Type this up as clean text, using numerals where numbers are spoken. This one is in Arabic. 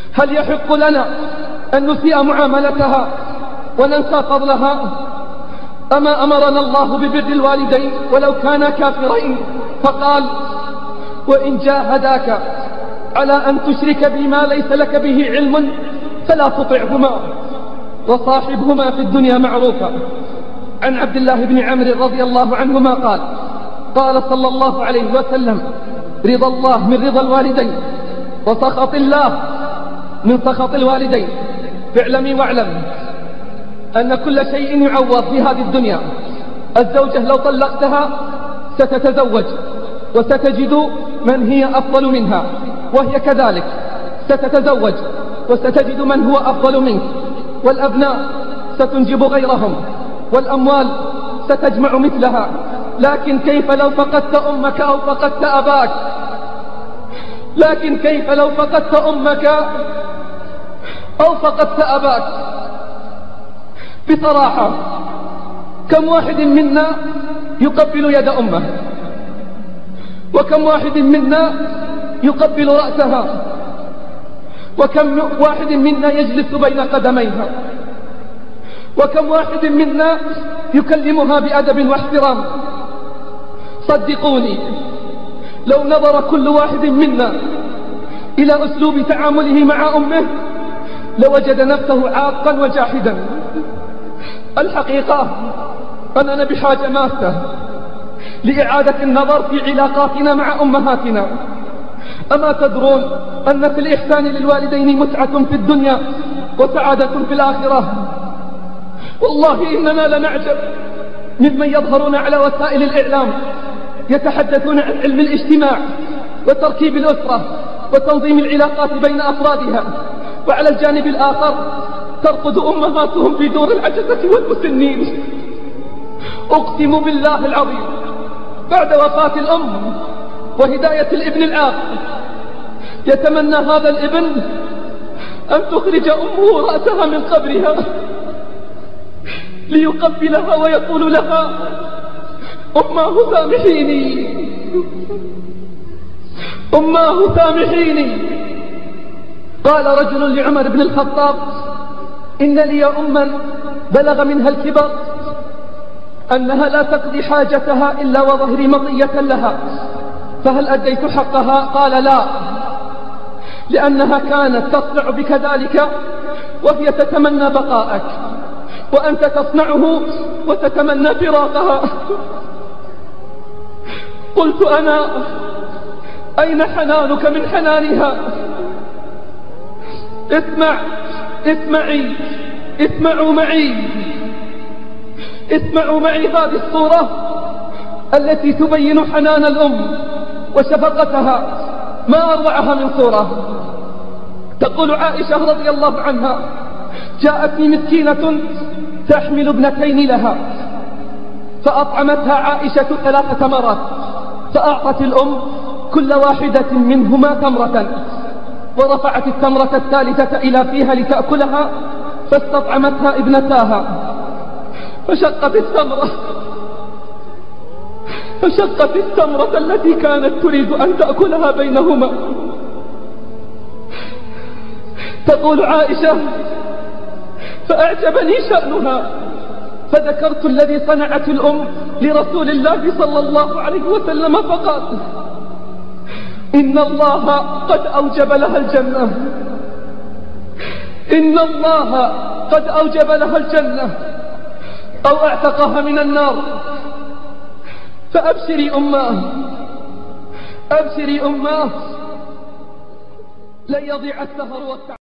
هل يحق لنا أن نسيء معاملتها وننسى فضلها؟ أما أمرنا الله ببر الوالدين ولو كانا كافرين، فقال: وإن جاهداك على أن تشرك بما ليس لك به علم فلا تطعهما وصاحبهما في الدنيا معروفا. عن عبد الله بن عمرو رضي الله عنهما قال: قال صلى الله عليه وسلم: رضا الله من رضا الوالدين وسخط الله من سخط الوالدين. فاعلمي واعلم أن كل شيء يعوض في هذه الدنيا. الزوجة لو طلقتها ستتزوج وستجد من هي أفضل منها، وهي كذلك ستتزوج وستجد من هو أفضل منك، والأبناء ستنجب غيرهم، والأموال ستجمع مثلها. لكن كيف لو فقدت أمك أو فقدت أباك؟ لكن كيف لو فقدت أمك أو فقدت أباك؟ بصراحة كم واحد منا يقبل يد أمه؟ وكم واحد منا يقبل رأسها؟ وكم واحد منا يجلس بين قدميها؟ وكم واحد منا يكلمها بأدب واحترام؟ صدقوني، لو نظر كل واحد منا إلى أسلوب تعامله مع أمه لوجد نفسه عاقا وجاحدا. الحقيقة أننا بحاجة ماسة لإعادة النظر في علاقاتنا مع أمهاتنا. أما تدرون أن في الإحسان للوالدين متعة في الدنيا وسعادة في الآخرة؟ والله إننا لنعجب ممن يظهرون على وسائل الإعلام يتحدثون عن علم الاجتماع وتركيب الأسرة وتنظيم العلاقات بين أفرادها، وعلى الجانب الآخر ترقد أمهاتهم في دور العجزة والمسنين. أقسم بالله العظيم بعد وفاة الأم وهداية الابن العاق يتمنى هذا الابن أن تخرج أمه رأسها من قبرها ليقبلها ويقول لها: أماه سامحيني، أماه سامحيني. قال رجل لعمر بن الخطاب: إن لي أما بلغ منها الكبر أنها لا تقضي حاجتها إلا وظهري مطية لها، فهل أديت حقها؟ قال: لا، لأنها كانت تصنع بك ذلك وهي تتمنى بقاءك، وأنت تصنعه وتتمنى فراقها. قلت أنا: أين حنانك من حنانها؟ اسمعوا معي هذه الصورة التي تبين حنان الأم وشفقتها، ما أروعها من صورة. تقول عائشة رضي الله عنها: جاءتني مسكينة تحمل ابنتين لها، فأطعمتها عائشة 3 تمرات، فأعطت الأم كل واحدة منهما تمرة، ورفعت التمرة الثالثة إلى فيها لتأكلها، فاستطعمتها ابنتاها، فشقت التمرة التي كانت تريد أن تأكلها بينهما. تقول عائشة: فأعجبني شأنها، فذكرت الذي صنعت الأم لرسول الله صلى الله عليه وسلم، فقال: إن الله قد أوجب لها الجنة، إن الله قد أوجب لها الجنة أو اعتقها من النار. فأبشري أماه، أبشري أماه، لن يضيع السهر والتعب.